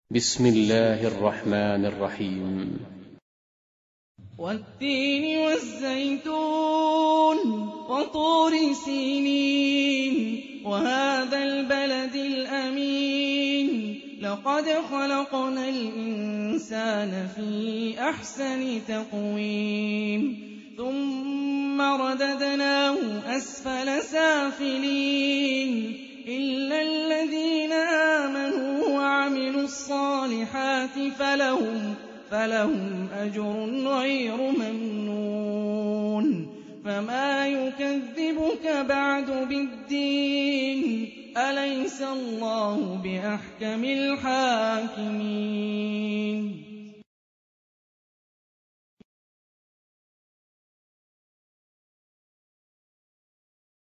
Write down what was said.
بسم الله الرحمن الرحيم. والتين والزيتون وطور سينين وهذا البلد الأمين لقد خلقنا الإنسان في أحسن تقويم ثم رددناه أسفل سافلين إلا الذين آمنوا وعملوا الصالحات فلهم أجر غير ممنون فما يكذبك بعد بالدين أليس الله بأحكم الحاكمين